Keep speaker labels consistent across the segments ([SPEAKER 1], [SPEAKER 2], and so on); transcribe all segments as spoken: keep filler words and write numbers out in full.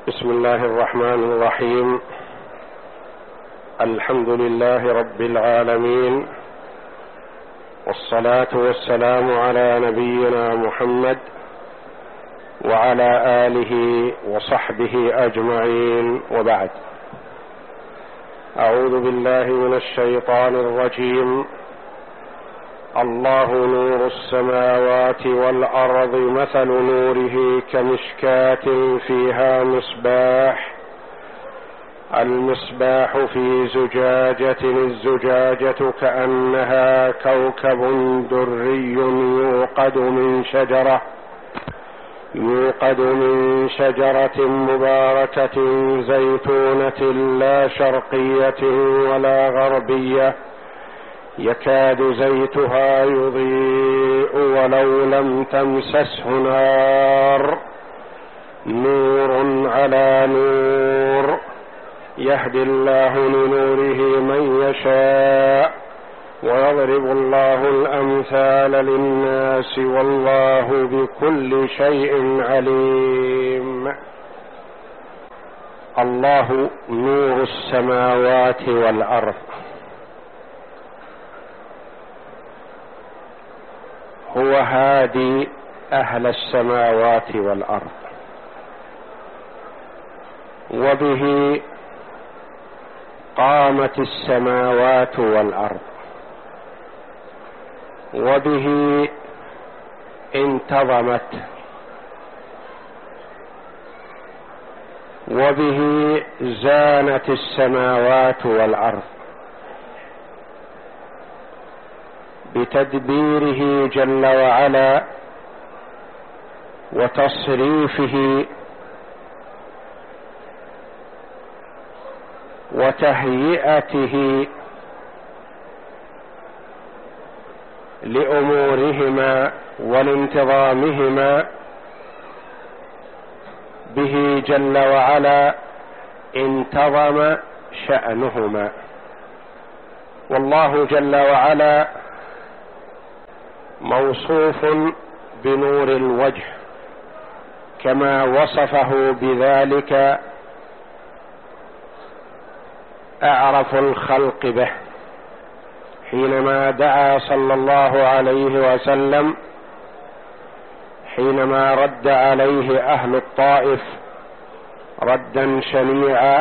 [SPEAKER 1] بسم الله الرحمن الرحيم. الحمد لله رب العالمين، والصلاة والسلام على نبينا محمد وعلى آله وصحبه أجمعين، وبعد. أعوذ بالله من الشيطان الرجيم. الله نور السماوات والأرض، مثل نوره كمشكاة فيها مصباح، المصباح في زجاجة، الزجاجة كأنها كوكب دري يوقد من شجرة يوقد من شجرة مباركة زيتونة لا شرقية ولا غربية، يكاد زيتها يضيء ولو لم تمسسه نار، نور على نور، يهدي الله لنوره من يشاء، ويضرب الله الأمثال للناس، والله بكل شيء عليم. الله نور السماوات والأرض، هو هادي أهل السماوات والأرض، وبه قامت السماوات والأرض، وبه انتظمت، وبه زانت السماوات والأرض، بتدبيره جل وعلا وتصريفه وتهيئته لأمورهما ولانتظامهما، به جل وعلا انتظم شأنهما. والله جل وعلا موصوف بنور الوجه كما وصفه بذلك أعرف الخلق به، حينما دعا صلى الله عليه وسلم، حينما رد عليه أهل الطائف ردا شنيعا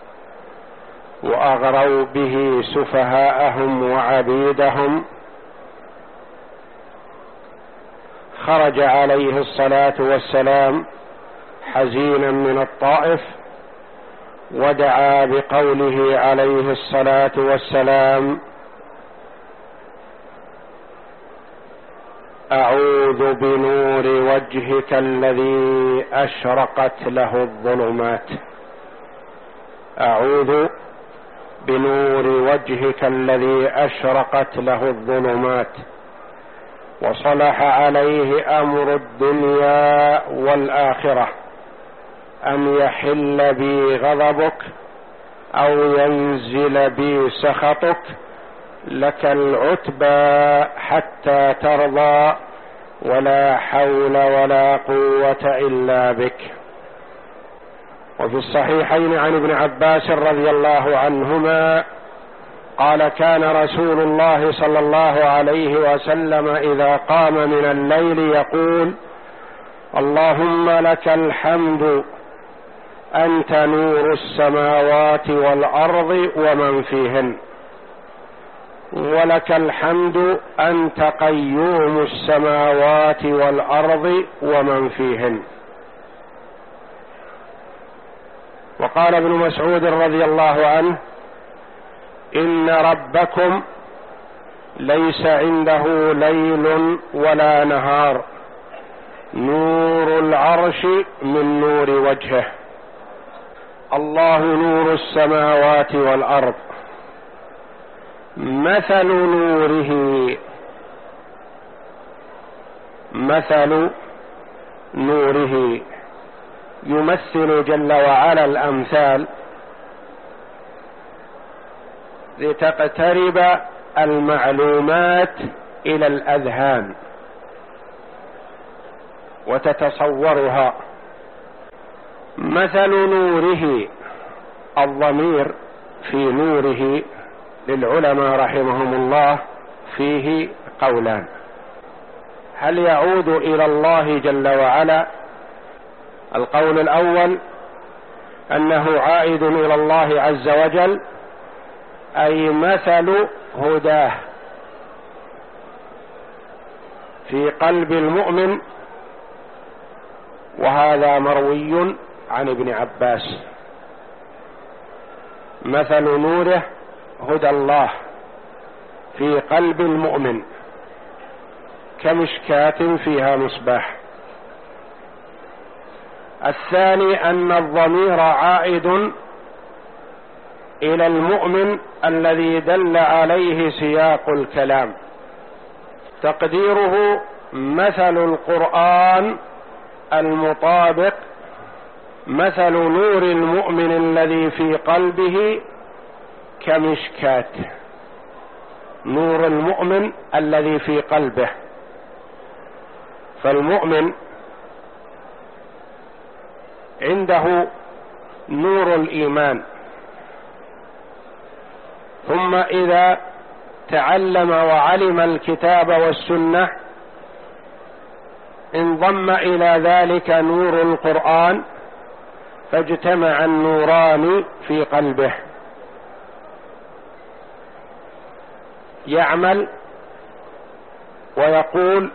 [SPEAKER 1] وأغروا به سفهاءهم وعبيدهم، خرج عليه الصلاة والسلام حزينا من الطائف، ودعا بقوله عليه الصلاة والسلام: أعوذ بنور وجهك الذي أشرقت له الظلمات، أعوذ بنور وجهك الذي أشرقت له الظلمات، وصلح عليه أمر الدنيا والآخرة، أن يحل بي غضبك أو ينزل بي سخطك، لك العتبى حتى ترضى، ولا حول ولا قوة إلا بك. وفي الصحيحين عن ابن عباس رضي الله عنهما قال: كان رسول الله صلى الله عليه وسلم إذا قام من الليل يقول: اللهم لك الحمد، أنت نور السماوات والأرض ومن فيهن، ولك الحمد، أنت قيوم السماوات والأرض ومن فيهن. وقال ابن مسعود رضي الله عنه: إن ربكم ليس عنده ليل ولا نهار، نور العرش من نور وجهه. الله نور السماوات والأرض، مثل نوره، مثل نوره، يمثل جل وعلا الأمثال لتقترب المعلومات إلى الأذهان وتتصورها، مثل نوره، الضمير في نوره للعلماء رحمهم الله فيه قولان: هل يعود إلى الله جل وعلا؟ القول الأول أنه عائد إلى الله عز وجل، أي مثل هداه في قلب المؤمن، وهذا مروي عن ابن عباس: مثل نوره هدى الله في قلب المؤمن كمشكاة فيها مصباح. الثاني أن الضمير عائد إلى المؤمن الذي دل عليه سياق الكلام، تقديره مثل القرآن المطابق مثل نور المؤمن الذي في قلبه كمشكاة، نور المؤمن الذي في قلبه. فالمؤمن عنده نور الإيمان، ثم إذا تعلم وعلم الكتاب والسنة انضم إلى ذلك نور القرآن، فاجتمع النوران في قلبه، يعمل ويقول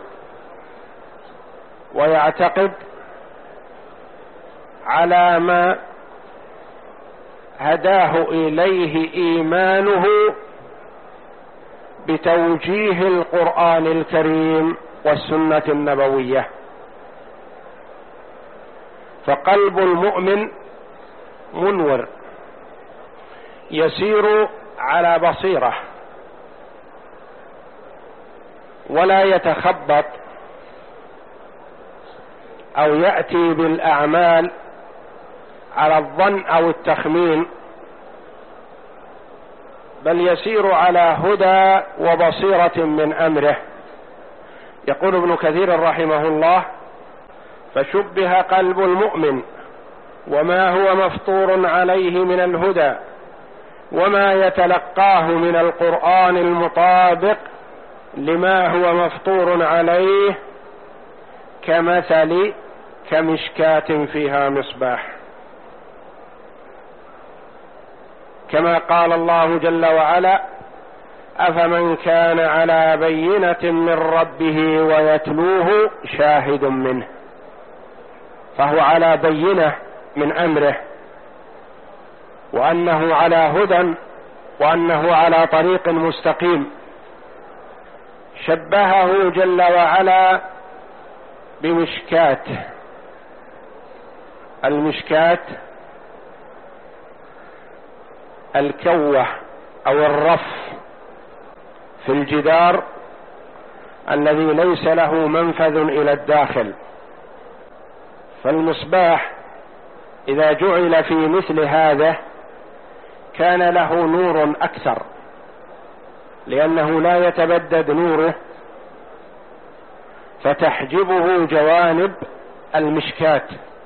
[SPEAKER 1] ويعتقد على ما هداه إليه إيمانه بتوجيه القرآن الكريم والسنة النبوية. فقلب المؤمن منور، يسير على بصيرة، ولا يتخبط أو يأتي بالأعمال على الظن أو التخمين، بل يسير على هدى وبصيرة من أمره. يقول ابن كثير رحمه الله: فشبه قلب المؤمن وما هو مفطور عليه من الهدى وما يتلقاه من القرآن المطابق لما هو مفطور عليه كمثل كمشكاة فيها مصباح، كما قال الله جل وعلا: أفمن كان على بينة من ربه ويتلوه شاهد منه. فهو على بينة من أمره، وأنه على هدى، وأنه على طريق مستقيم. شبهه جل وعلا بمشكاة. المشكاة الكوة أو الرف في الجدار الذي ليس له منفذ إلى الداخل. فالمصباح إذا جعل في مثل هذا كان له نور أكثر، لأنه لا يتبدد نوره، فتحجبه جوانب المشكاة،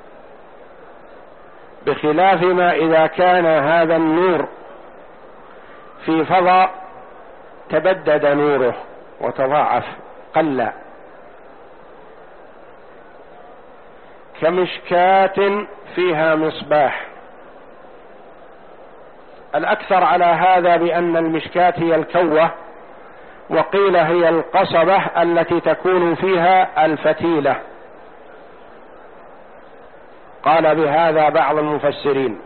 [SPEAKER 1] بخلاف ما إذا كان هذا النور في فضاء تبدد نوره وتضاعف قل. كمشكاة فيها مصباح. الأكثر على هذا بأن المشكاة هي الكوة، وقيل هي القصبة التي تكون فيها الفتيلة. قال بهذا بعض المفسرين.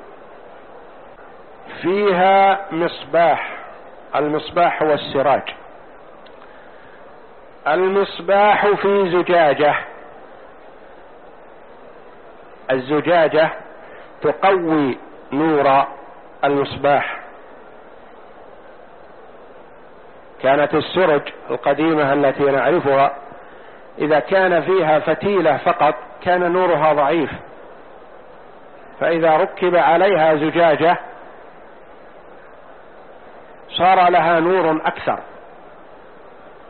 [SPEAKER 1] فيها مصباح. المصباح هو السراج. المصباح في زجاجة. الزجاجة تقوي نور المصباح. كانت السرج القديمة التي نعرفها إذا كان فيها فتيلة فقط كان نورها ضعيف، فإذا ركب عليها زجاجة صار لها نور أكثر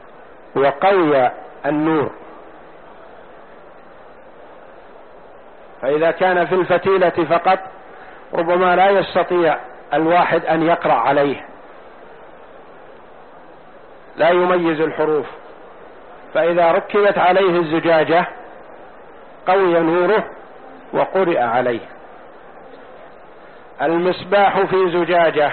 [SPEAKER 1] وقوي النور. فإذا كان في الفتيلة فقط ربما لا يستطيع الواحد أن يقرأ عليه، لا يميز الحروف، فإذا ركبت عليه الزجاجة قوي نوره وقرئ عليه. المصباح في زجاجة،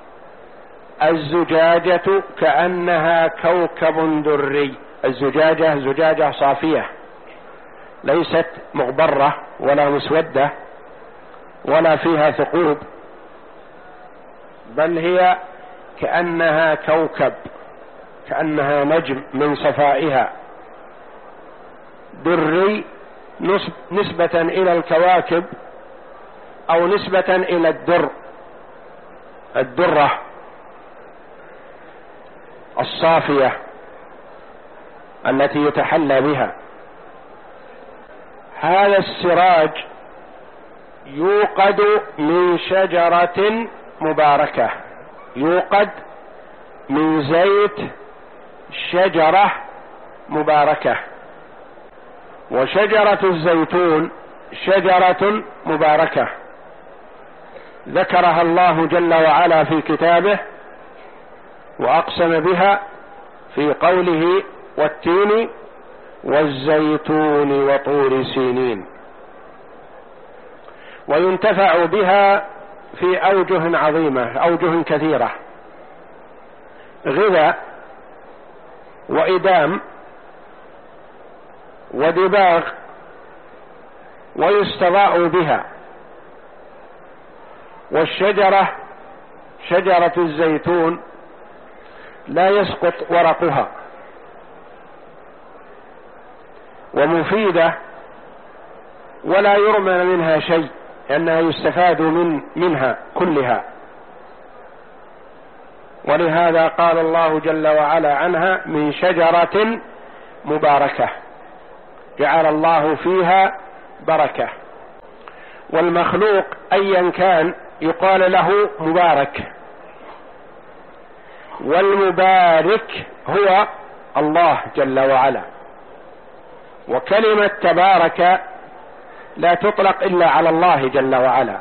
[SPEAKER 1] الزجاجة كأنها كوكب دري، الزجاجة زجاجة صافية ليست مغبرة ولا مسودة ولا فيها ثقوب، بل هي كأنها كوكب، كأنها نجم من صفائها، دري نسبة إلى الكواكب أو نسبة إلى الدر، الدرة الصافية التي يتحلى بها. هذا السراج يوقد من شجرة مباركة، يوقد من زيت شجرة مباركة، وشجرة الزيتون شجرة مباركة ذكرها الله جل وعلا في كتابه وأقسم بها في قوله والتين والزيتون وطور سينين. وينتفع بها في أوجه عظيمة، أوجه كثيرة، غذاء وإدام ودباغ، ويستضاء بها. والشجرة شجرة الزيتون لا يسقط ورقها، ومفيدة ولا يرمى منها شيء، لأنها يستفاد من منها كلها. ولهذا قال الله جل وعلا عنها من شجرة مباركة جعل الله فيها بركة. والمخلوق أيا كان يقال له مبارك، والمبارك هو الله جل وعلا. وكلمة تبارك لا تطلق إلا على الله جل وعلا،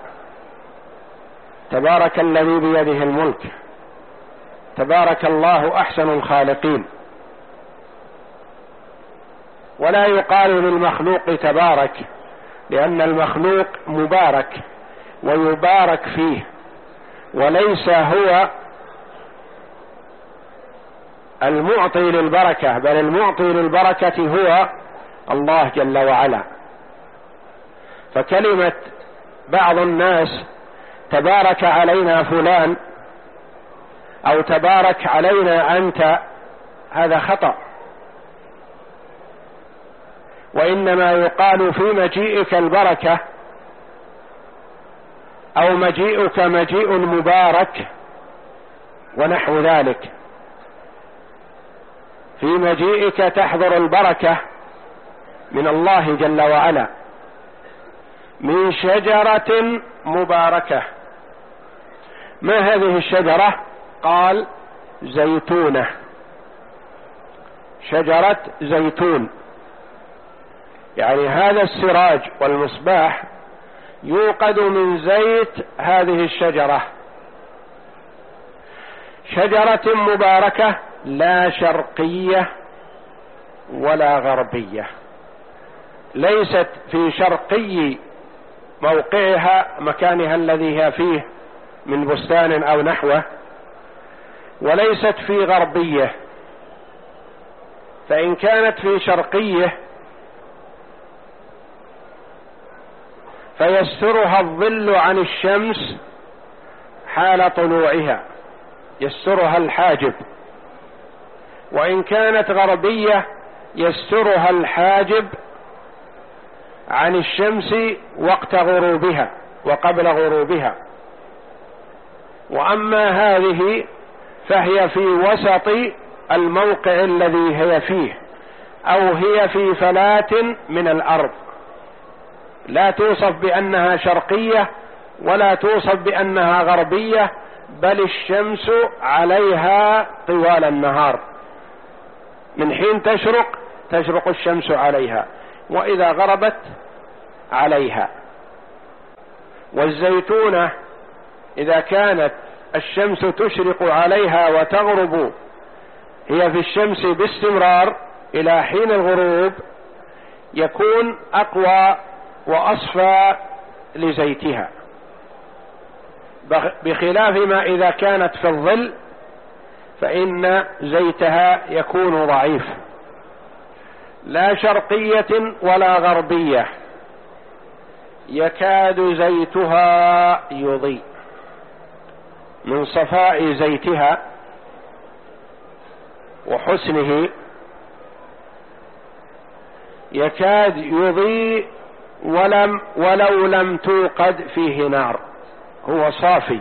[SPEAKER 1] تبارك الذي بيده الملك، تبارك الله أحسن الخالقين. ولا يقال للمخلوق تبارك، لأن المخلوق مبارك ويبارك فيه، وليس هو المعطي للبركة، بل المعطي للبركة هو الله جل وعلا. فكلمة بعض الناس تبارك علينا فلان أو تبارك علينا أنت، هذا خطأ، وإنما يقال في مجيئك البركة أو مجيئك مجيء مبارك ونحو ذلك. في مجيئك تحضر البركة من الله جل وعلا. من شجرة مباركة، ما هذه الشجرة؟ قال زيتونة، شجرة زيتون، يعني هذا السراج والمصباح يوقد من زيت هذه الشجرة، شجرة مباركة لا شرقية ولا غربية، ليست في شرقي موقعها مكانها الذي هي فيه من بستان أو نحوه، وليست في غربية. فإن كانت في شرقية فيسترها الظل عن الشمس حال طلوعها، يسترها الحاجب. وإن كانت غربية يسترها الحاجب عن الشمس وقت غروبها وقبل غروبها. وأما هذه فهي في وسط الموقع الذي هي فيه، أو هي في فلاة من الأرض، لا توصف بأنها شرقية ولا توصف بأنها غربية، بل الشمس عليها طوال النهار، من حين تشرق تشرق الشمس عليها، وإذا غربت عليها. والزيتونة إذا كانت الشمس تشرق عليها وتغرب هي في الشمس باستمرار إلى حين الغروب يكون أقوى وأصفى لزيتها، بخلاف ما إذا كانت في الظل فإن زيتها يكون ضعيف، لا شرقية ولا غربية، يكاد زيتها يضيء. من صفاء زيتها وحسنه يكاد يضيء ولم ولو لم توقد فيه نار، هو صافي،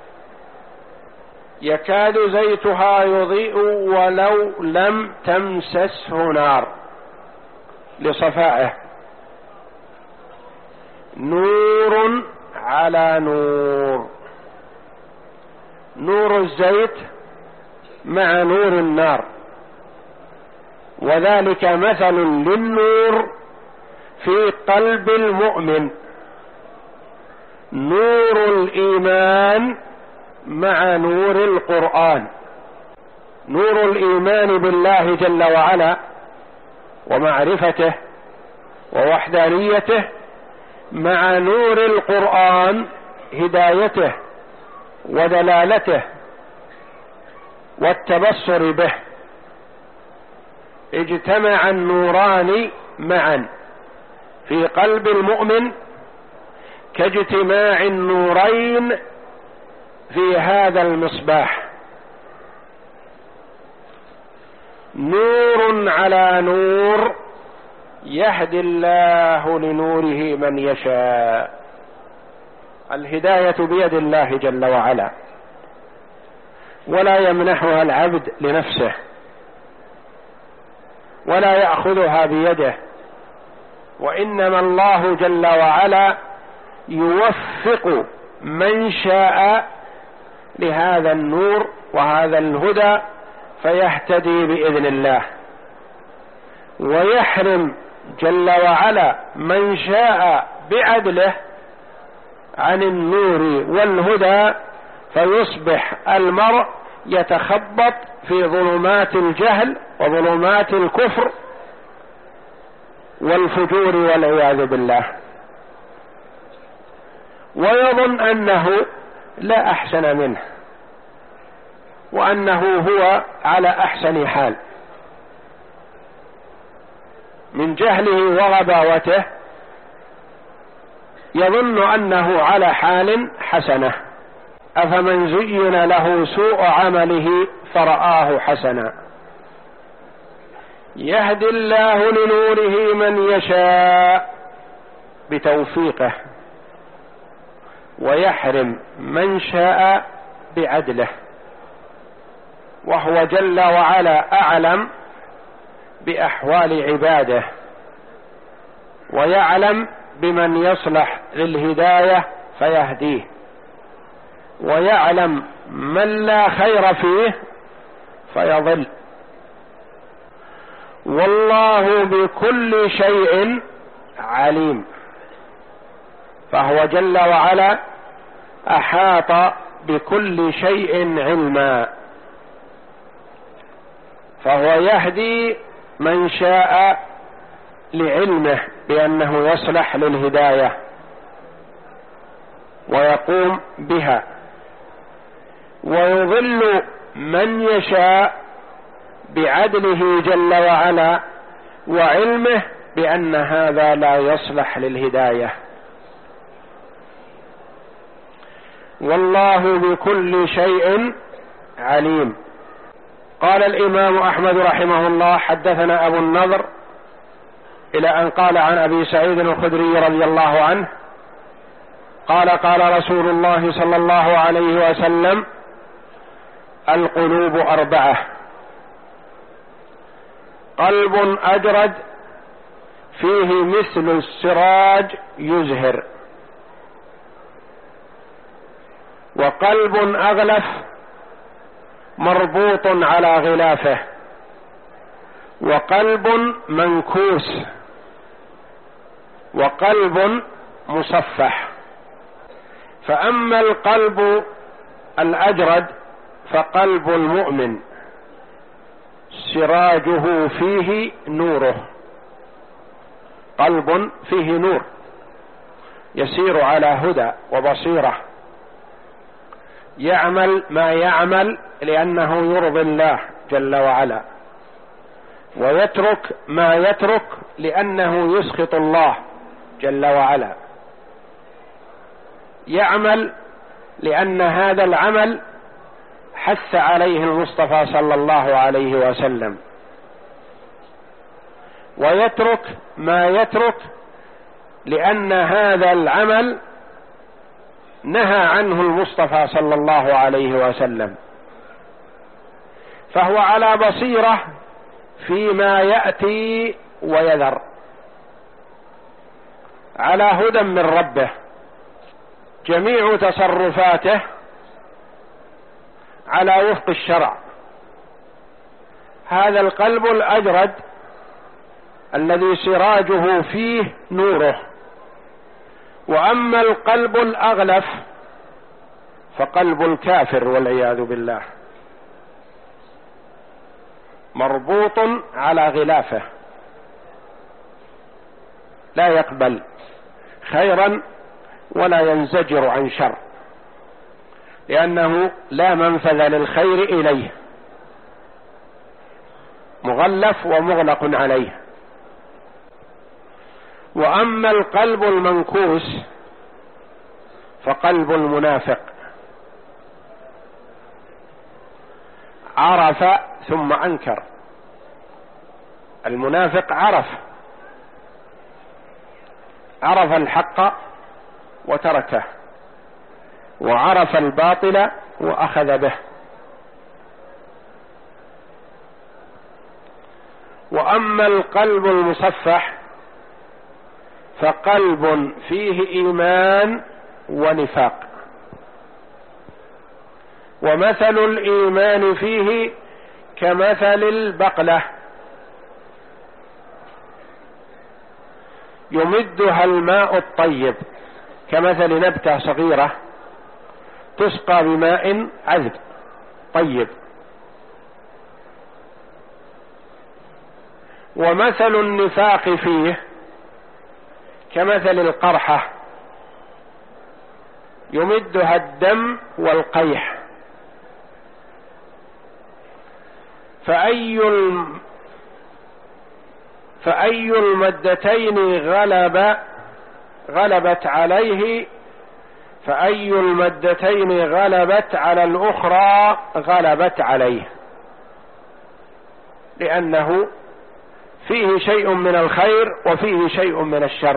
[SPEAKER 1] يكاد زيتها يضيء ولو لم تمسسه نار لصفائه. نور على نور، نور الزيت مع نور النار، وذلك مثل للنور في قلب المؤمن، نور الإيمان مع نور القرآن، نور الإيمان بالله جل وعلا ومعرفته ووحدانيته مع نور القرآن هدايته ودلالته والتبصر به. اجتمع النوران معا في قلب المؤمن كاجتماع النورين في هذا المصباح، نور على نور يهدي الله لنوره من يشاء. الهداية بيد الله جل وعلا، ولا يمنحها العبد لنفسه ولا يأخذها بيده، وإنما الله جل وعلا يوفق من شاء لهذا النور وهذا الهدى فيهتدي بإذن الله، ويحرم جل وعلا من شاء بعدله عن النور والهدى، فيصبح المرء يتخبط في ظلمات الجهل وظلمات الكفر والفجور والعياذ بالله، ويظن أنه لا أحسن منه وأنه هو على أحسن حال. من جهله وغباوته يظن أنه على حال حسنة. أفمن زين له سوء عمله فرآه حسنا، يهدي الله لنوره من يشاء بتوفيقه، ويحرم من شاء بعدله، وهو جل وعلا أعلم بأحوال عباده، ويعلم بمن يصلح للهداية فيهديه، ويعلم من لا خير فيه فيضل. والله بكل شيء عليم، فهو جل وعلا أحاط بكل شيء علما، فهو يهدي من شاء لعلمه بأنه يصلح للهداية ويقوم بها، ويضل من يشاء بعدله جل وعلا وعلمه بأن هذا لا يصلح للهداية. والله بكل شيء عليم. قال الإمام أحمد رحمه الله: حدثنا أبو النضر، إلى أن قال عن أبي سعيد الخدري رضي الله عنه قال: قال رسول الله صلى الله عليه وسلم: القلوب أربعة: قلب أجرد فيه مثل السراج يزهر، وقلب أغلف مربوط على غلافه، وقلب منكوس، وقلب مصفح. فأما القلب الأجرد فقلب المؤمن سراجه فيه نوره، قلب فيه نور يسير على هدى وبصيرة، يعمل ما يعمل لأنه يرضي الله جل وعلا، ويترك ما يترك لأنه يسخط الله جل وعلا، يعمل لأن هذا العمل حث عليه المصطفى صلى الله عليه وسلم، ويترك ما يترك لأن هذا العمل نهى عنه المصطفى صلى الله عليه وسلم، فهو على بصيرة فيما يأتي ويذر، على هدى من ربه، جميع تصرفاته على وفق الشرع. هذا القلب الأجرد الذي سراجه فيه نوره. وأما القلب الأغلف فقلب الكافر والعياذ بالله، مربوط على غلافه، لا يقبل خيرا ولا ينزجر عن شر، لأنه لا منفذ للخير إليه، مغلف ومغلق عليه. وأما القلب المنكوس فقلب المنافق، عرف ثم أنكر. المنافق عرف عرف الحق وتركه، وعرف الباطل وأخذ به. وأما القلب المصفح فقلب فيه إيمان ونفاق، ومثل الإيمان فيه كمثل البقلة يمدها الماء الطيب، كمثل نبتة صغيرة تسقى بماء عذب طيب. ومثل النفاق فيه كمثل القرحة يمدها الدم والقيح. فأي الم... فأي المدتين غلب غلبت عليه فأي المدتين غلبت على الأخرى غلبت عليه، لأنه فيه شيء من الخير وفيه شيء من الشر.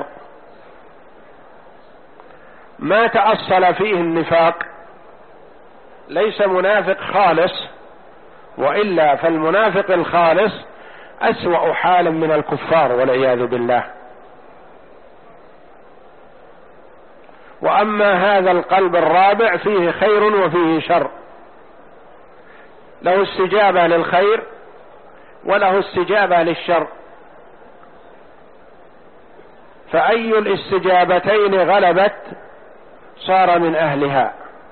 [SPEAKER 1] ما تأصل فيه النفاق ليس منافق خالص، وإلا فالمنافق الخالص أسوأ حالا من الكفار والعياذ بالله. وأما هذا القلب الرابع فيه خير وفيه شر، له استجابة للخير وله استجابة للشر. فأي الاستجابتين غلبت صار من أهلها.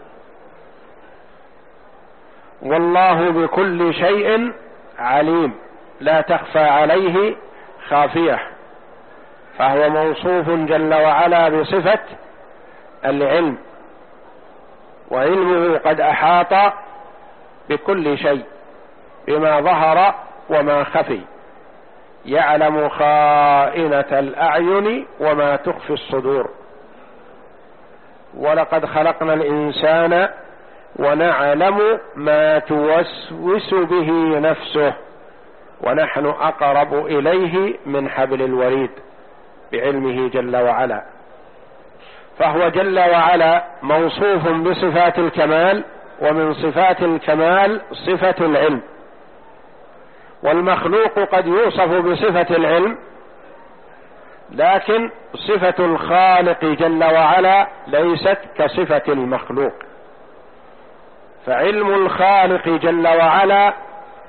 [SPEAKER 1] والله بكل شيء عليم، لا تخفى عليه خافية، فهو موصوف جل وعلا بصفة العلم، وعلمه قد أحاط بكل شيء بما ظهر وما خفي، يعلم خائنة الأعين وما تخفي الصدور. ولقد خلقنا الإنسان ونعلم ما توسوس به نفسه ونحن أقرب إليه من حبل الوريد، بعلمه جل وعلا. فهو جل وعلا موصوف بصفات الكمال، ومن صفات الكمال صفة العلم. والمخلوق قد يوصف بصفة العلم، لكن صفة الخالق جل وعلا ليست كصفة المخلوق. فعلم الخالق جل وعلا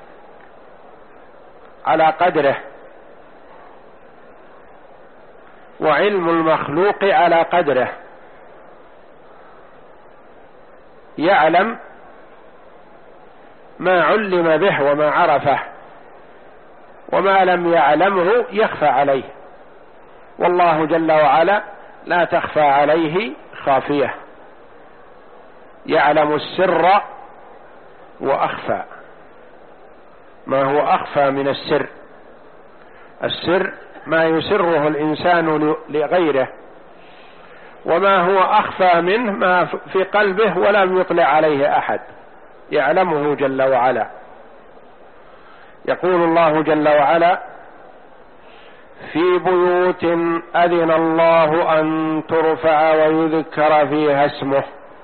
[SPEAKER 1] على قدره، وعلم المخلوق على قدره، يعلم ما علم به وما عرفه، وما لم يعلمه يخفى عليه، والله جل وعلا لا تخفى عليه خافية، يعلم السر وأخفى. ما هو أخفى من السر؟ السر ما يسره الإنسان لغيره، وما هو أخفى منه ما في قلبه ولم يطلع عليه أحد، يعلمه جل وعلا. يقول الله جل وعلا: في بيوت أذن الله أن ترفع ويذكر فيها اسمه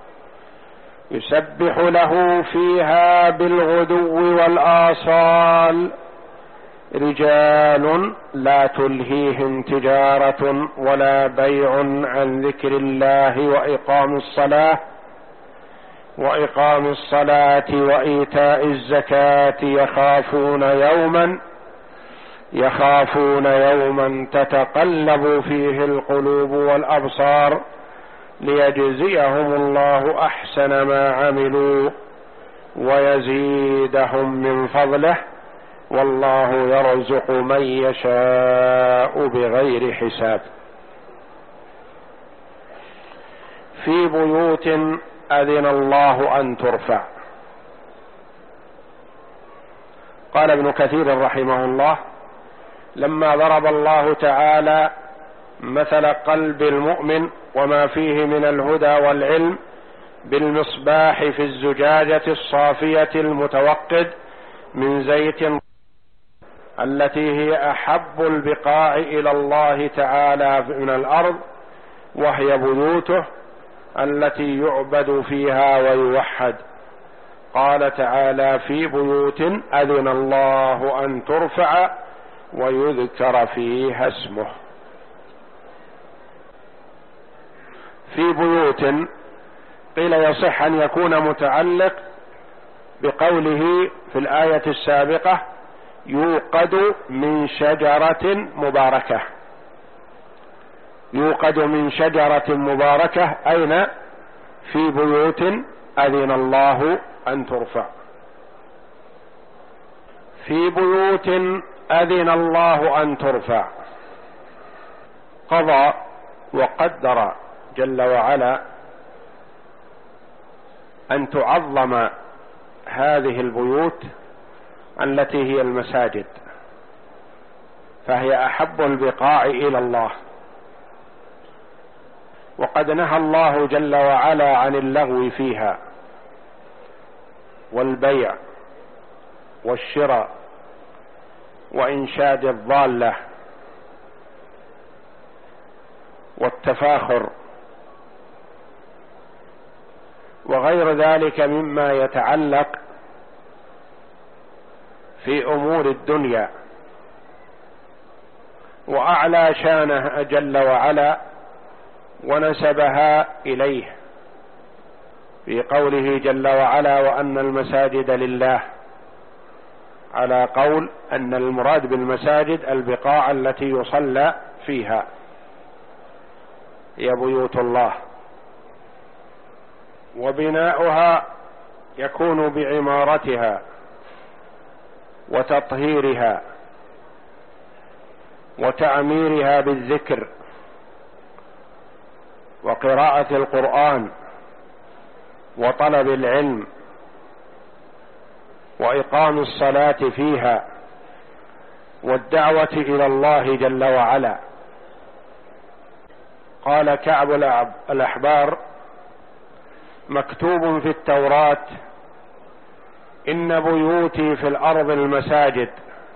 [SPEAKER 1] يسبح له فيها بالغدو والآصال رجال لا تلهيهم تجارة ولا بيع عن ذكر الله وإقام الصلاة وإقام الصلاة وإيتاء الزكاة يخافون يوما يخافون يوما تتقلب فيه القلوب والأبصار ليجزيهم الله أحسن ما عملوا ويزيدهم من فضله والله يرزق من يشاء بغير حساب. في بيوت أذن الله أن ترفع. قال ابن كثير رحمه الله: لما ضرب الله تعالى مثل قلب المؤمن وما فيه من الهدى والعلم بالمصباح في الزجاجة الصافية المتوقد من زيت التي هي أحب البقاع إلى الله تعالى من الأرض، وهي بيوته التي يعبد فيها ويوحد. قال تعالى: في بيوت أذن الله أن ترفع ويذكر فيها اسمه. في بيوت قيل يصح أن يكون متعلق بقوله في الآية السابقة: يوقد من شجرة مباركة. يوقد من شجرة مباركة أين؟ في بيوت أذن الله أن ترفع. في بيوت أذن الله أن ترفع. قضى وقدر جل وعلا أن تعظم هذه البيوت التي هي المساجد، فهي أحب البقاع إلى الله. وقد نهى الله جل وعلا عن اللغو فيها والبيع والشراء وإنشاد الضالة والتفاخر وغير ذلك مما يتعلق في أمور الدنيا. وأعلى شانه جل وعلا ونسبها إليه في قوله جل وعلا: وأن المساجد لله، على قول أن المراد بالمساجد البقاع التي يصلى فيها، هي بيوت الله. وبناؤها يكون بعمارتها وتطهيرها وتعميرها بالذكر وقراءة القرآن وطلب العلم وإقام الصلاة فيها والدعوة إلى الله جل وعلا. قال كعب الأحبار: مكتوب في التوراة: إن بيوتي في الأرض المساجد،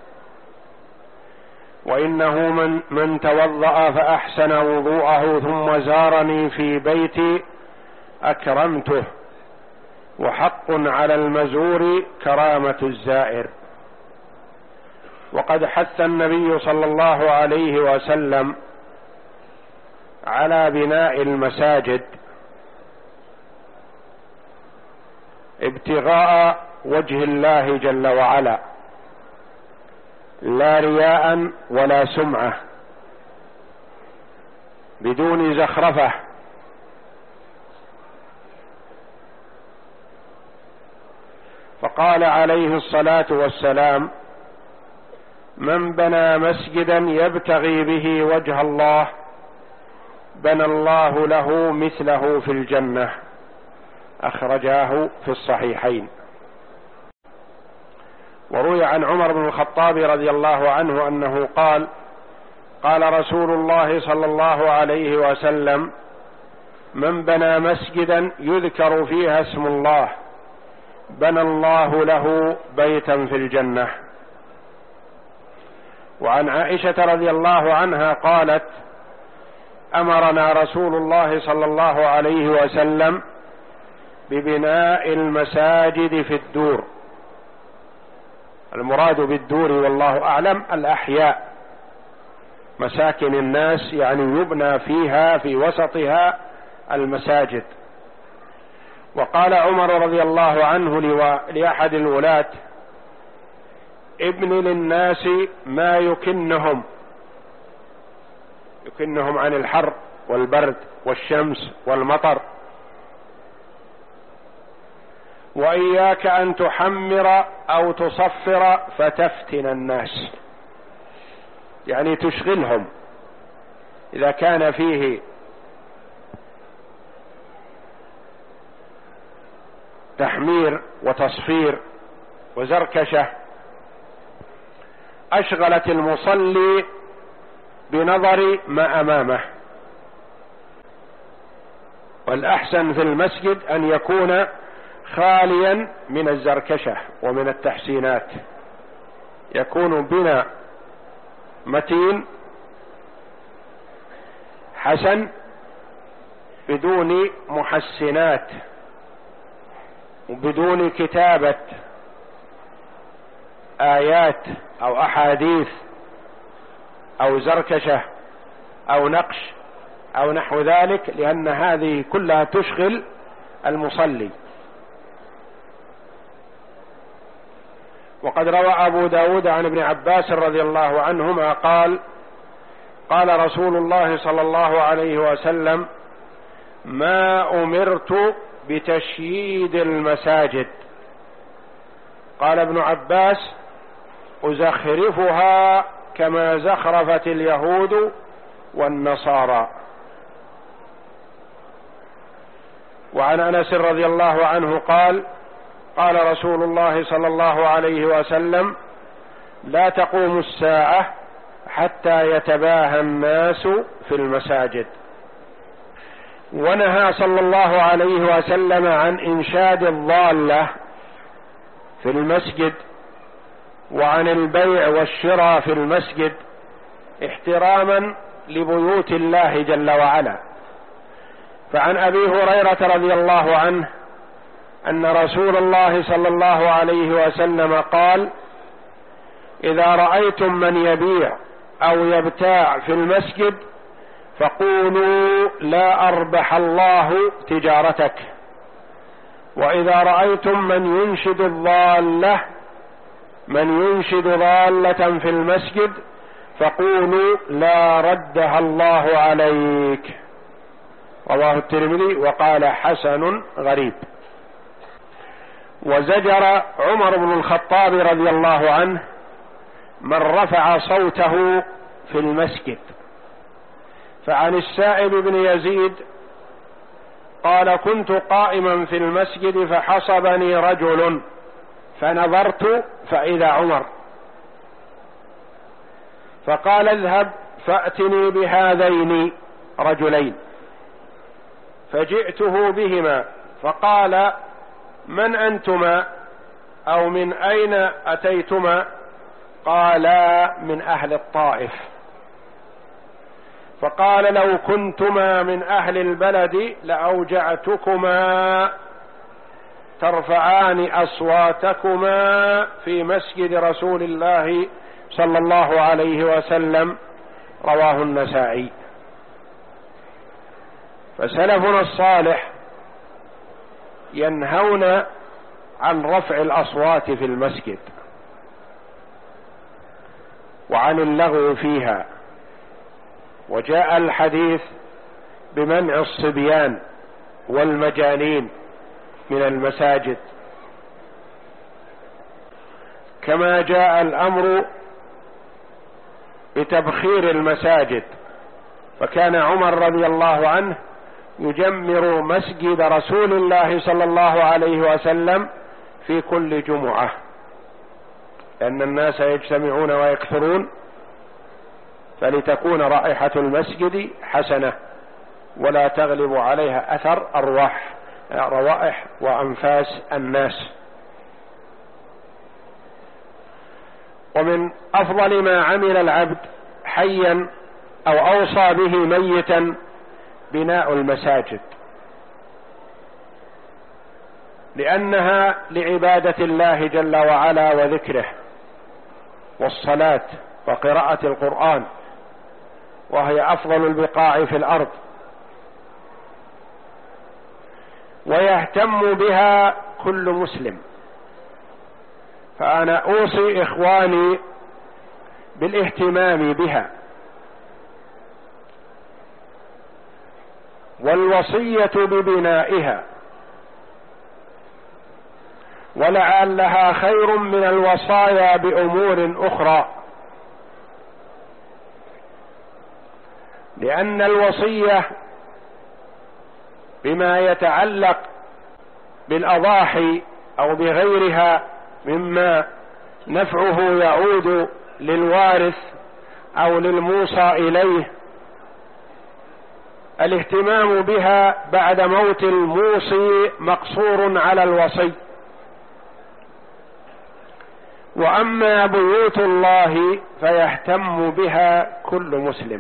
[SPEAKER 1] وإنه من, من توضأ فأحسن وضوءه ثم زارني في بيتي أكرمته، وحق على المزور كرامة الزائر. وقد حث النبي صلى الله عليه وسلم على بناء المساجد ابتغاء وجه الله جل وعلا، لا رياء ولا سمعة، بدون زخرفة. فقال عليه الصلاة والسلام: من بنى مسجدا يبتغي به وجه الله بنى الله له مثله في الجنة. أخرجاه في الصحيحين. وروي عن عمر بن الخطاب رضي الله عنه أنه قال: قال رسول الله صلى الله عليه وسلم: من بنى مسجدا يذكر فيها اسم الله بنى الله له بيتا في الجنة. وعن عائشة رضي الله عنها قالت: أمرنا رسول الله صلى الله عليه وسلم ببناء المساجد في الدور. المراد بالدور والله أعلم الأحياء، مساكن الناس، يعني يبنى فيها في وسطها المساجد. وقال عمر رضي الله عنه لأحد الولاة: ابن للناس ما يكنهم يكنهم عن الحر والبرد والشمس والمطر، وإياك أن تحمر أو تصفر فتفتن الناس، يعني تشغلهم. إذا كان فيه تحمير وتصفير وزركشة أشغلت المصلي بنظر ما أمامه. والأحسن في المسجد أن يكون خاليا من الزركشة ومن التحسينات، يكون بنا متين حسن بدون محسنات وبدون كتابة آيات أو أحاديث أو زركشة أو نقش أو نحو ذلك، لأن هذه كلها تشغل المصلي. وقد روى أبو داود عن ابن عباس رضي الله عنهما قال: قال رسول الله صلى الله عليه وسلم: ما أمرت بتشييد المساجد. قال ابن عباس: أزخرفها كما زخرفت اليهود والنصارى. وعن أنس رضي الله عنه قال: قال رسول الله صلى الله عليه وسلم: لا تقوم الساعة حتى يتباهى الناس في المساجد. ونهى صلى الله عليه وسلم عن إنشاد الضالة في المسجد، وعن البيع والشراء في المسجد، احتراما لبيوت الله جل وعلا. فعن أبي هريرة رضي الله عنه أن رسول الله صلى الله عليه وسلم قال: إذا رأيتم من يبيع أو يبتاع في المسجد فقولوا لا أربح الله تجارتك، وإذا رأيتم من ينشد الضالة من ينشد ضالة في المسجد فقولوا لا ردها الله عليك. رواه الترمذي وقال حسن غريب. وزجر عمر بن الخطاب رضي الله عنه من رفع صوته في المسجد. فعن السائب بن يزيد قال: كنت قائما في المسجد فحصبني رجل فنظرت فإذا عمر، فقال: اذهب فأتني بهذين رجلين. فجئته بهما فقال: من أنتما أو من أين أتيتما؟ قالا: من أهل الطائف. فقال: لو كنتما من أهل البلد لأوجعتكما ترفعان أصواتكما في مسجد رسول الله صلى الله عليه وسلم. رواه النسائي. فسلفنا الصالح ينهون عن رفع الأصوات في المسجد وعن اللغو فيها. وجاء الحديث بمنع الصبيان والمجانين من المساجد، كما جاء الأمر بتبخير المساجد، فكان عمر رضي الله عنه يجمر مسجد رسول الله صلى الله عليه وسلم في كل جمعة، لأن الناس يجتمعون ويكثرون، فلتكون رائحة المسجد حسنة ولا تغلب عليها أثر أرواح روائح وأنفاس الناس. ومن أفضل ما عمل العبد حيا أو أوصى به ميتا بناء المساجد، لأنها لعبادة الله جل وعلا وذكره والصلاة وقراءة القرآن، وهي أفضل البقاع في الأرض، ويهتم بها كل مسلم. فأنا أوصي إخواني بالاهتمام بها، والوصية ببنائها، ولعلها خير من الوصايا بأمور أخرى، لأن الوصية بما يتعلق بالأضاحي أو بغيرها مما نفعه يعود للوارث أو للموصى إليه، الاهتمام بها بعد موت الموصي مقصور على الوصي. وأما بيوت الله فيهتم بها كل مسلم،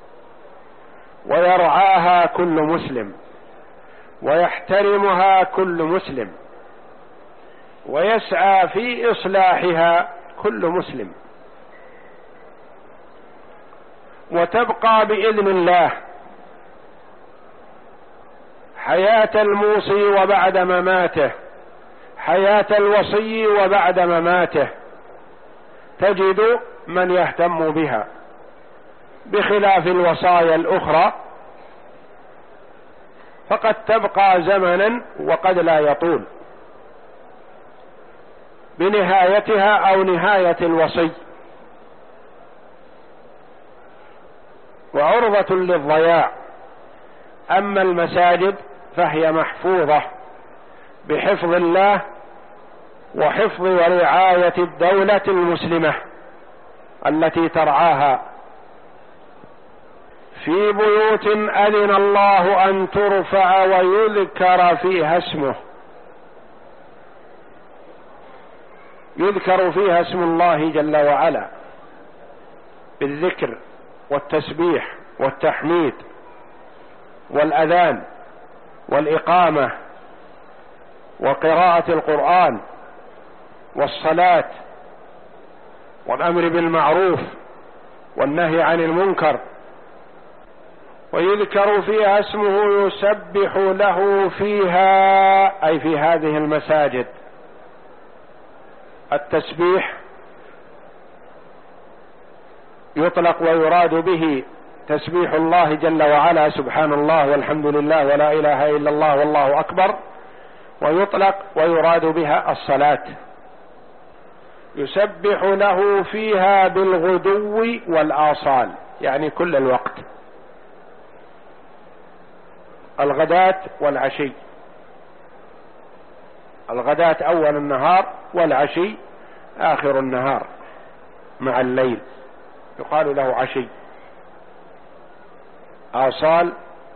[SPEAKER 1] ويرعاها كل مسلم، ويحترمها كل مسلم، ويسعى في إصلاحها كل مسلم، وتبقى بإذن الله حياة الموصي وبعد مماته، حياة الوصي وبعد مماته، تجد من يهتم بها، بخلاف الوصايا الأخرى فقد تبقى زمنا وقد لا يطول بنهايتها أو نهاية الوصي، وعرضة للضياع. أما المساجد فهي محفوظة بحفظ الله وحفظ ورعاية الدولة المسلمة التي ترعاها. في بيوت أذن الله أن ترفع ويذكر فيها اسمه، يذكر فيها اسم الله جل وعلا بالذكر والتسبيح والتحميد والأذان والإقامة وقراءة القرآن والصلاة والأمر بالمعروف والنهي عن المنكر، ويذكر فيها اسمه يسبح له فيها، أي في هذه المساجد. التسبيح يطلق ويراد به تسبيح الله جل وعلا سبحان الله والحمد لله ولا إله إلا الله والله أكبر، ويطلق ويراد بها الصلاة. يسبح له فيها بالغدو والآصال، يعني كل الوقت، الغداة والعشي، الغداة أول النهار والعشي آخر النهار مع الليل، يقال له عشي. آصال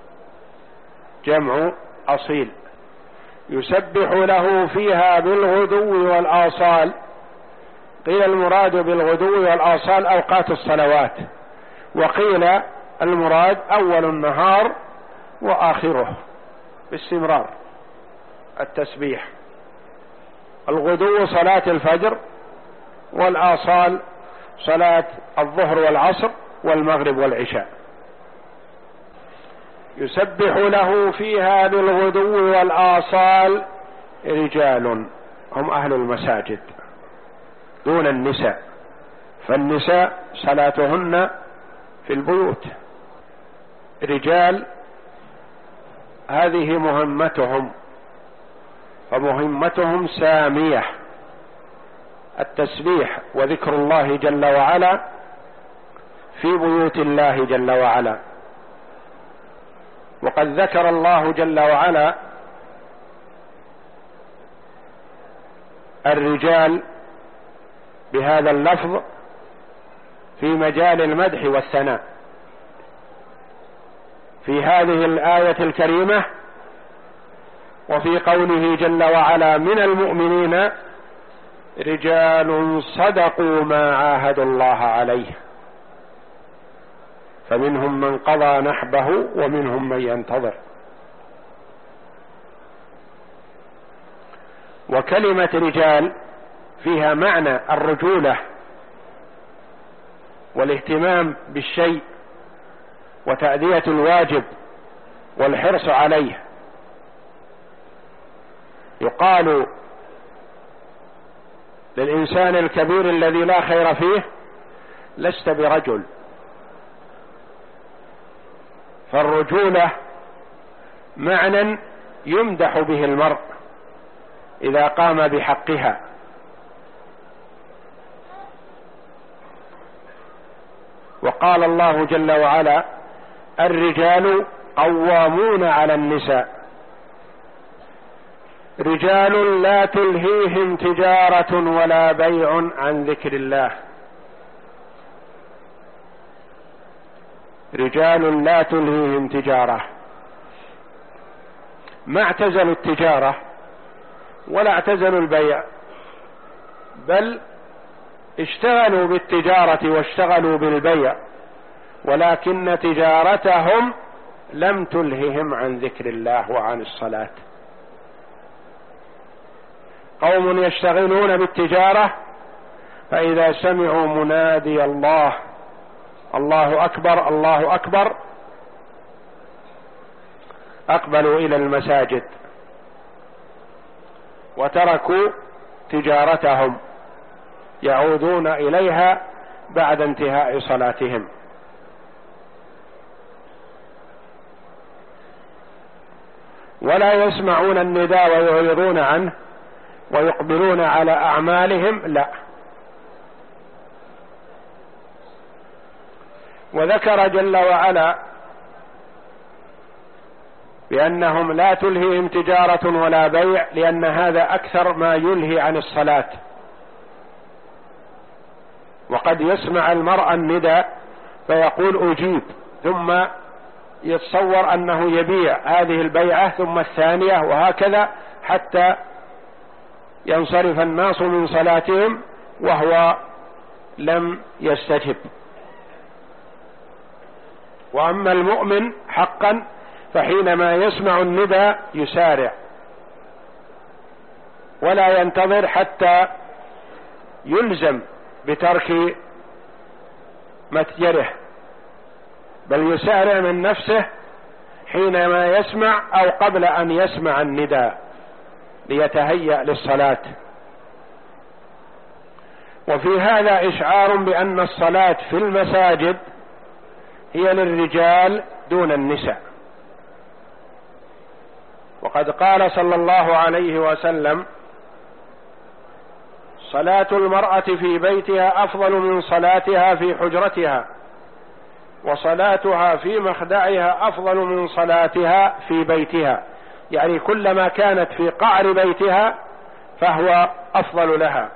[SPEAKER 1] جمع أصيل. يسبح له فيها بالغدو والآصال، قيل المراد بالغدو والآصال أوقات الصلوات، وقيل المراد أول النهار وآخره باستمرار التسبيح. الغدو صلاة الفجر، والآصال صلاة الظهر والعصر والمغرب والعشاء. يسبح له فيها بالغدو والآصال رجال هم أهل المساجد دون النساء، فالنساء صلاتهن في البيوت. رجال هذه مهمتهم، فمهمتهم سامية، التسبيح وذكر الله جل وعلا في بيوت الله جل وعلا. وقد ذكر الله جل وعلا الرجال بهذا اللفظ في مجال المدح والثناء في هذه الآية الكريمة، وفي قوله جل وعلا: من المؤمنين رجال صدقوا ما عاهدوا الله عليه فمنهم من قضى نحبه ومنهم من ينتظر. وكلمة رجال فيها معنى الرجولة والاهتمام بالشيء وتأدية الواجب والحرص عليه. يقال للإنسان الكبير الذي لا خير فيه: لست برجل. فالرجولة معنى يمدح به المرء إذا قام بحقها. وقال الله جل وعلا: الرجال قوامون على النساء رجال لا تلهيهم تجارة ولا بيع عن ذكر الله. رجال لا تلهيهم تجارة، ما اعتزلوا التجارة ولا اعتزلوا البيع، بل اشتغلوا بالتجارة واشتغلوا بالبيع، ولكن تجارتهم لم تلههم عن ذكر الله وعن الصلاة. قوم يشتغلون بالتجارة، فإذا سمعوا منادي الله الله أكبر الله أكبر أقبلوا إلى المساجد وتركوا تجارتهم، يعودون إليها بعد انتهاء صلاتهم. ولا يسمعون النداء ويعرضون عنه ويقبلون على أعمالهم، لا. وذكر جل وعلا بأنهم لا تلهيهم تجارة ولا بيع، لأن هذا أكثر ما يلهي عن الصلاة. وقد يسمع المرء النداء فيقول أجيب، ثم يتصور أنه يبيع هذه البيعة ثم الثانية، وهكذا حتى ينصرف الناس من صلاتهم وهو لم يستجب. وأما المؤمن حقا فحينما يسمع النداء يسارع ولا ينتظر حتى يلزم بترك متجره، بل يسارع من نفسه حينما يسمع أو قبل أن يسمع النداء ليتهيأ للصلاة. وفي هذا إشعار بأن الصلاة في المساجد هي للرجال دون النساء. وقد قال صلى الله عليه وسلم: صلاة المرأة في بيتها أفضل من صلاتها في حجرتها، وصلاتها في مخدعها أفضل من صلاتها في بيتها. يعني كلما كانت في قعر بيتها فهو أفضل لها.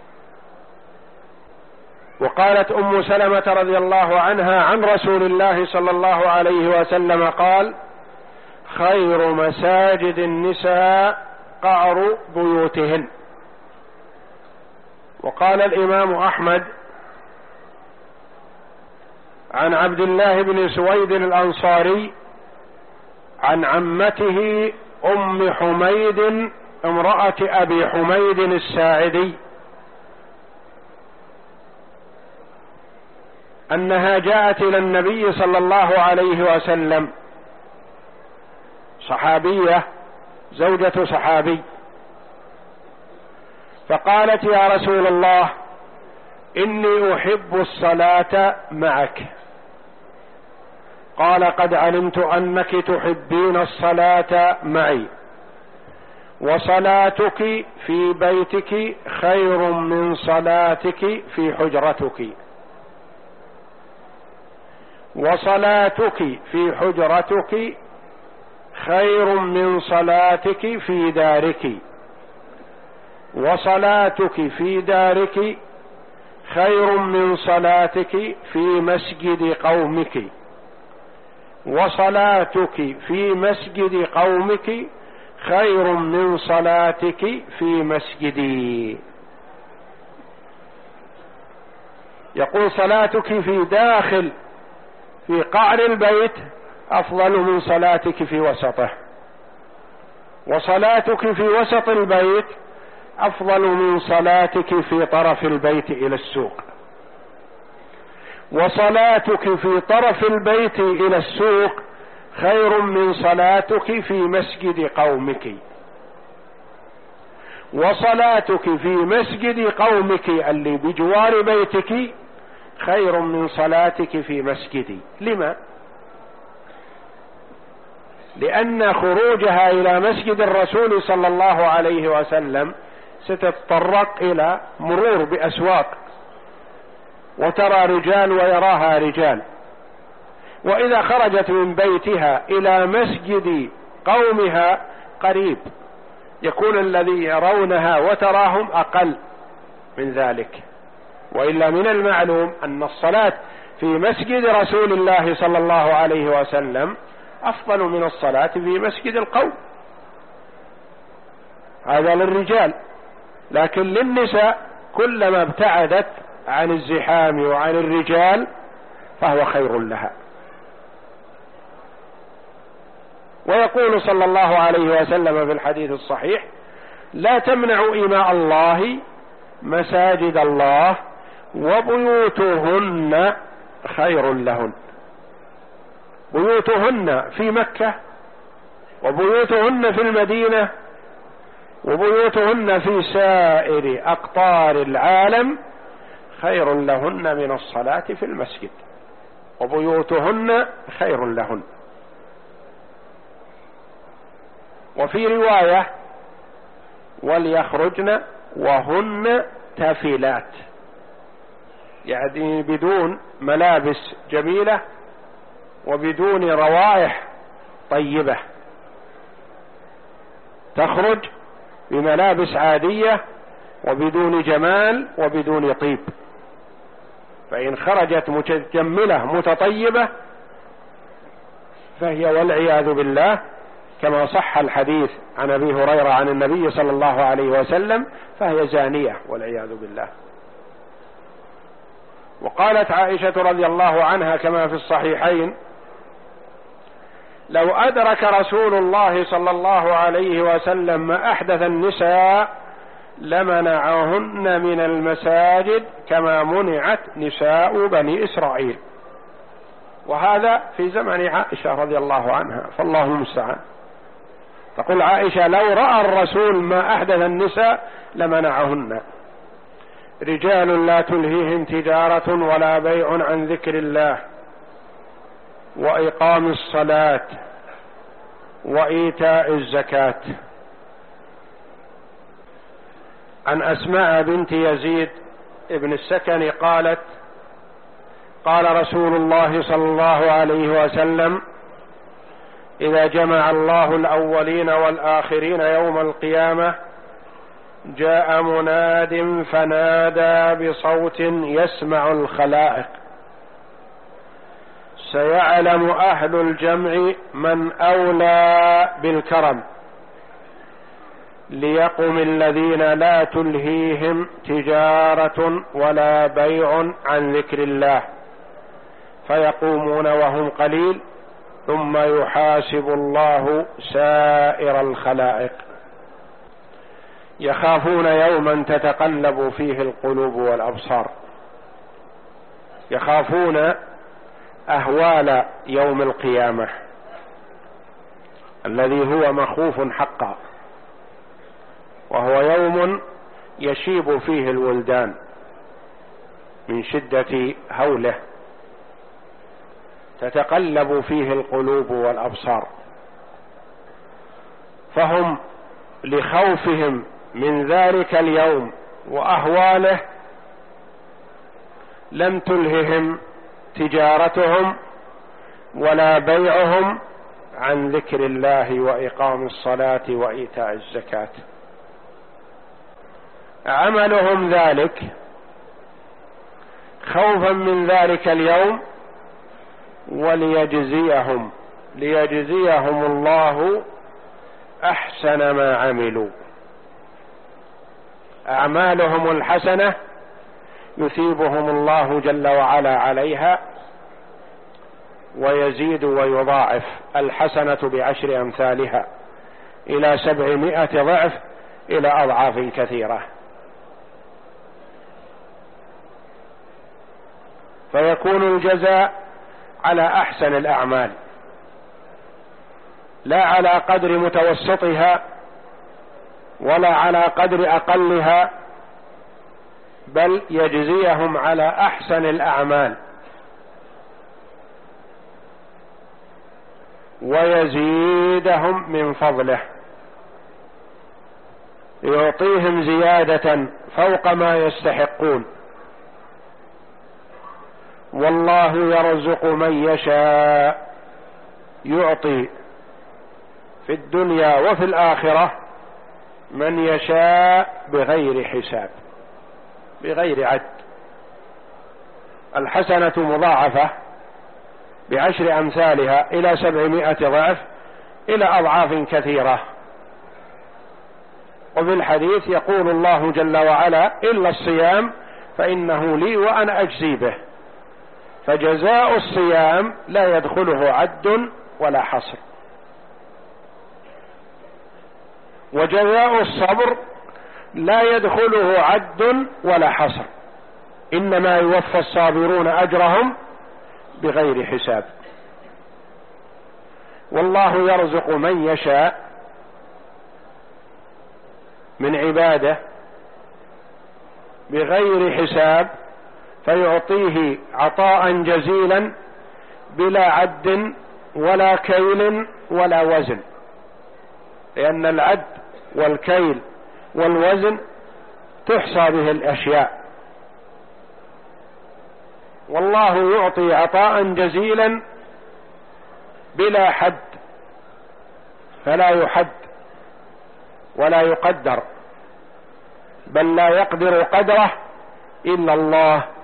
[SPEAKER 1] وقالت أم سلمة رضي الله عنها عن رسول الله صلى الله عليه وسلم قال: خير مساجد النساء قعر بيوتهن. وقال الإمام أحمد عن عبد الله بن سويد الأنصاري عن عمته أم حميد امرأة أبي حميد الساعدي أنها جاءت إلى النبي صلى الله عليه وسلم، صحابية زوجة صحابي، فقالت: يا رسول الله، إني أحب الصلاة معك، قال قد علمت أنك تحبين الصلاة معي وصلاتك في بيتك خير من صلاتك في حجرتك وصلاتك في حجرتك خير من صلاتك في دارك وصلاتك في دارك خير من صلاتك في مسجد قومك وصلاتك في مسجد قومك خير من صلاتك في مسجدي. يقول صلاتك في داخل في قعر البيت أفضل من صلاتك في وسطه، وصلاتك في وسط البيت أفضل من صلاتك في طرف البيت إلى السوق، وصلاتك في طرف البيت إلى السوق خير من صلاتك في مسجد قومك، وصلاتك في مسجد قومك اللي بجوار بيتك خير من صلاتك في مسجدي. لما؟ لأن خروجها إلى مسجد الرسول صلى الله عليه وسلم ستتطرق إلى مرور بأسواق وترى رجال ويراها رجال، وإذا خرجت من بيتها إلى مسجد قومها قريب يكون الذي يرونها وتراهم أقل من ذلك. وإلا من المعلوم أن الصلاة في مسجد رسول الله صلى الله عليه وسلم أفضل من الصلاة في مسجد القوم، هذا للرجال. لكن للنساء كلما ابتعدت عن الزحام وعن الرجال فهو خير لها. ويقول صلى الله عليه وسلم في الحديث الصحيح: لا تمنعوا إماء الله مساجد الله وبيوتهن خير لهن. بيوتهن في مكة وبيوتهن في المدينة وبيوتهن في سائر أقطار العالم خير لهن من الصلاة في المسجد، وبيوتهن خير لهن. وفي رواية: وليخرجن وهن تافلات، يعني بدون ملابس جميلة وبدون روائح طيبة، تخرج بملابس عادية وبدون جمال وبدون طيب. فإن خرجت متجملة متطيبة فهي والعياذ بالله كما صح الحديث عن أبي هريرة عن النبي صلى الله عليه وسلم فهي زانية والعياذ بالله. وقالت عائشة رضي الله عنها كما في الصحيحين: لو أدرك رسول الله صلى الله عليه وسلم ما أحدث النساء لمنعهن من المساجد كما منعت نساء بني إسرائيل. وهذا في زمن عائشة رضي الله عنها، فالله المستعان. تقول عائشة: لو رأى الرسول ما أحدث النساء لمنعهن. رجال لا تلهيهم تجارة ولا بيع عن ذكر الله وإقام الصلاة وإيتاء الزكاة. عن أسماء بنت يزيد ابن السكن قالت: قال رسول الله صلى الله عليه وسلم: إذا جمع الله الأولين والآخرين يوم القيامة جاء مناد فنادى بصوت يسمع الخلائق: سيعلم أهل الجمع من أولى بالكرم ليقم الذين لا تلهيهم تجارة ولا بيع عن ذكر الله، فيقومون وهم قليل ثم يحاسب الله سائر الخلائق. يخافون يوما تتقلب فيه القلوب والأبصار، يخافون أهوال يوم القيامة الذي هو مخوف حقا، وهو يوم يشيب فيه الولدان من شدة هوله. تتقلب فيه القلوب والأبصار، فهم لخوفهم من ذلك اليوم وأهواله لم تلههم تجارتهم ولا بيعهم عن ذكر الله وإقام الصلاة وإيتاء الزكاة. عملهم ذلك خوفا من ذلك اليوم وليجزيهم ليجزيهم الله أحسن ما عملوا. أعمالهم الحسنة يثيبهم الله جل وعلا عليها ويزيد ويضاعف الحسنة بعشر أمثالها إلى سبعمائة ضعف إلى أضعاف كثيرة، فيكون الجزاء على أحسن الأعمال لا على قدر متوسطها ولا على قدر أقلها، بل يجزيهم على أحسن الأعمال ويزيدهم من فضله، يعطيهم زيادة فوق ما يستحقون. والله يرزق من يشاء، يعطي في الدنيا وفي الآخرة من يشاء بغير حساب بغير عد. الحسنة مضاعفة بعشر أمثالها إلى سبعمائة ضعف إلى أضعاف كثيرة. وفي الحديث يقول الله جل وعلا: إلا الصيام فإنه لي وأنا أجزي به. فجزاء الصيام لا يدخله عد ولا حصر، وجزاء الصبر لا يدخله عد ولا حصر، إنما يوفى الصابرون أجرهم بغير حساب. والله يرزق من يشاء من عباده بغير حساب، فيعطيه عطاء جزيلا بلا عد ولا كيل ولا وزن، لأن العد والكيل والوزن تحصى به الأشياء، والله يعطي عطاء جزيلا بلا حد، فلا يحد ولا يقدر، بل لا يقدر قدره إلا الله